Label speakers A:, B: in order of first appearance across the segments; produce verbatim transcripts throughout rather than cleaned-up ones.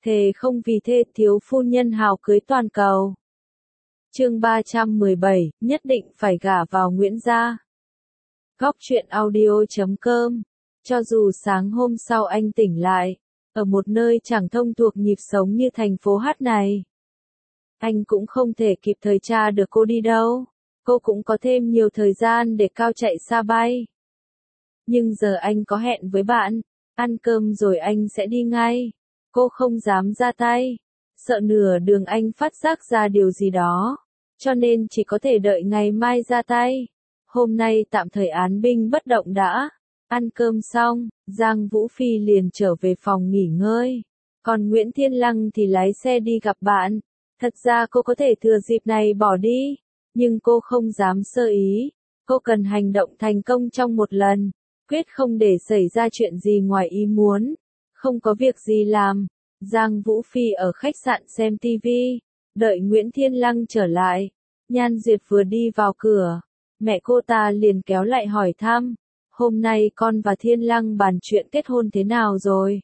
A: Thề không vì thê thiếu phu nhân hào cưới toàn cầu. Chương ba trăm mười bảy, nhất định phải gả vào Nguyễn gia. Góc truyện audio chấm com. Cho dù sáng hôm sau anh tỉnh lại, ở một nơi chẳng thông thuộc nhịp sống như thành phố hát này, anh cũng không thể kịp thời tra được cô đi đâu. Cô cũng có thêm nhiều thời gian để cao chạy xa bay. Nhưng giờ anh có hẹn với bạn, ăn cơm rồi anh sẽ đi ngay. Cô không dám ra tay, sợ nửa đường anh phát giác ra điều gì đó, cho nên chỉ có thể đợi ngày mai ra tay. Hôm nay tạm thời án binh bất động đã. Ăn cơm xong, Giang Vũ Phi liền trở về phòng nghỉ ngơi. Còn Nguyễn Thiên Lăng thì lái xe đi gặp bạn. Thật ra cô có thể thừa dịp này bỏ đi, nhưng cô không dám sơ ý. Cô cần hành động thành công trong một lần, quyết không để xảy ra chuyện gì ngoài ý muốn. Không có việc gì làm, Giang Vũ Phi ở khách sạn xem tivi, đợi Nguyễn Thiên Lăng trở lại. Nhan Duyệt vừa đi vào cửa, mẹ cô ta liền kéo lại hỏi thăm, hôm nay con và Thiên Lăng bàn chuyện kết hôn thế nào rồi?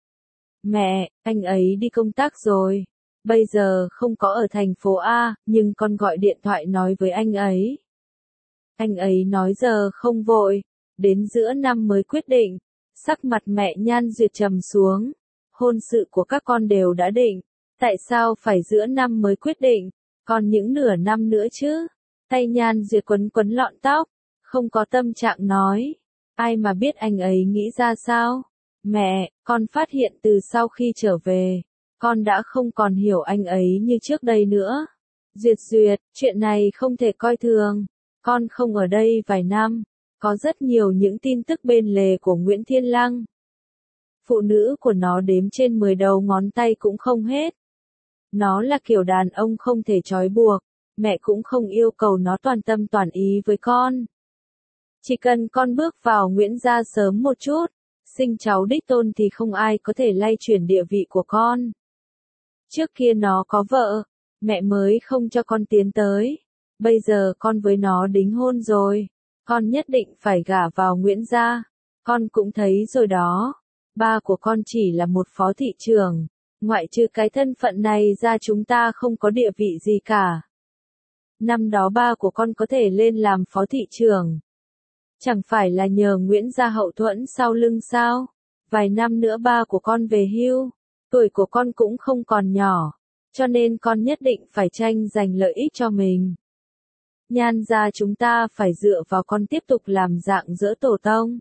A: Mẹ, anh ấy đi công tác rồi, bây giờ không có ở thành phố A, nhưng con gọi điện thoại nói với anh ấy. Anh ấy nói giờ không vội, đến giữa năm mới quyết định. Sắc mặt mẹ Nhan Duyệt trầm xuống. Hôn sự của các con đều đã định, tại sao phải giữa năm mới quyết định, còn những nửa năm nữa chứ? Tay Nhan Duyệt quấn quấn lọn tóc, không có tâm trạng nói. Ai mà biết anh ấy nghĩ ra sao? Mẹ, con phát hiện từ sau khi trở về, con đã không còn hiểu anh ấy như trước đây nữa. Duyệt Duyệt, chuyện này không thể coi thường. Con không ở đây vài năm, có rất nhiều những tin tức bên lề của Nguyễn Thiên Lăng. Phụ nữ của nó đếm trên mười đầu ngón tay cũng không hết. Nó là kiểu đàn ông không thể trói buộc, mẹ cũng không yêu cầu nó toàn tâm toàn ý với con. Chỉ cần con bước vào Nguyễn gia sớm một chút, sinh cháu đích tôn thì không ai có thể lay chuyển địa vị của con. Trước kia nó có vợ, mẹ mới không cho con tiến tới. Bây giờ con với nó đính hôn rồi, con nhất định phải gả vào Nguyễn gia. Con cũng thấy rồi đó, ba của con chỉ là một phó thị trưởng, ngoại trừ cái thân phận này ra chúng ta không có địa vị gì cả. Năm đó ba của con có thể lên làm phó thị trưởng, chẳng phải là nhờ Nguyễn gia hậu thuẫn sau lưng sao? Vài năm nữa ba của con về hưu, tuổi của con cũng không còn nhỏ, cho nên con nhất định phải tranh giành lợi ích cho mình. Nhan gia chúng ta phải dựa vào con tiếp tục làm dạng dỡ tổ tông.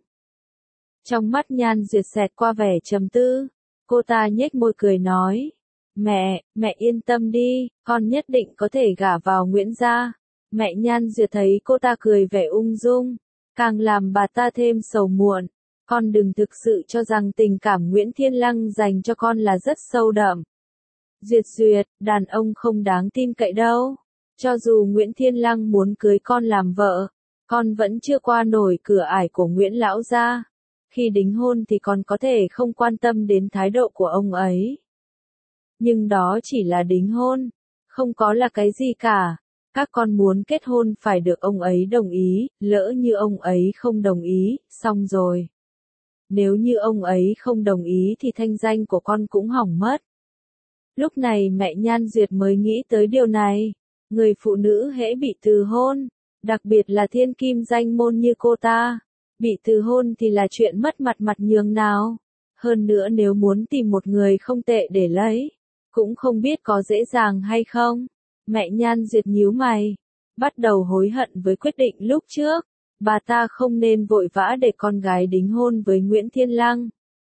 A: Trong mắt Nhan Duyệt xẹt qua vẻ trầm tư, cô ta nhếch môi cười nói, mẹ, mẹ yên tâm đi, con nhất định có thể gả vào Nguyễn gia. Mẹ Nhan Duyệt thấy cô ta cười vẻ ung dung, càng làm bà ta thêm sầu muộn. Con đừng thực sự cho rằng tình cảm Nguyễn Thiên Lăng dành cho con là rất sâu đậm. Duyệt Duyệt, đàn ông không đáng tin cậy đâu. Cho dù Nguyễn Thiên Lăng muốn cưới con làm vợ, con vẫn chưa qua nổi cửa ải của Nguyễn lão gia. Khi đính hôn thì con có thể không quan tâm đến thái độ của ông ấy. Nhưng đó chỉ là đính hôn, không có là cái gì cả. Các con muốn kết hôn phải được ông ấy đồng ý, lỡ như ông ấy không đồng ý, xong rồi. Nếu như ông ấy không đồng ý thì thanh danh của con cũng hỏng mất. Lúc này mẹ Nhan Duyệt mới nghĩ tới điều này. Người phụ nữ hễ bị từ hôn, đặc biệt là thiên kim danh môn như cô ta, bị từ hôn thì là chuyện mất mặt mặt nhường nào. Hơn nữa nếu muốn tìm một người không tệ để lấy, cũng không biết có dễ dàng hay không. Mẹ Nhan Duyệt nhíu mày, bắt đầu hối hận với quyết định lúc trước. Bà ta không nên vội vã để con gái đính hôn với Nguyễn Thiên Lăng.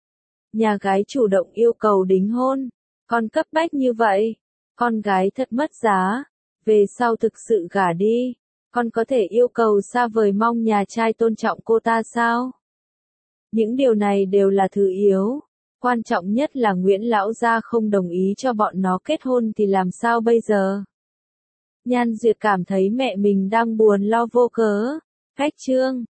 A: Nhà gái chủ động yêu cầu đính hôn, con cấp bách như vậy, con gái thật mất giá. Về sau thực sự gả đi, con có thể yêu cầu xa vời mong nhà trai tôn trọng cô ta sao? Những điều này đều là thứ yếu. Quan trọng nhất là Nguyễn lão gia không đồng ý cho bọn nó kết hôn thì làm sao bây giờ? Nhan Duyệt cảm thấy mẹ mình đang buồn lo vô cớ. Cách chương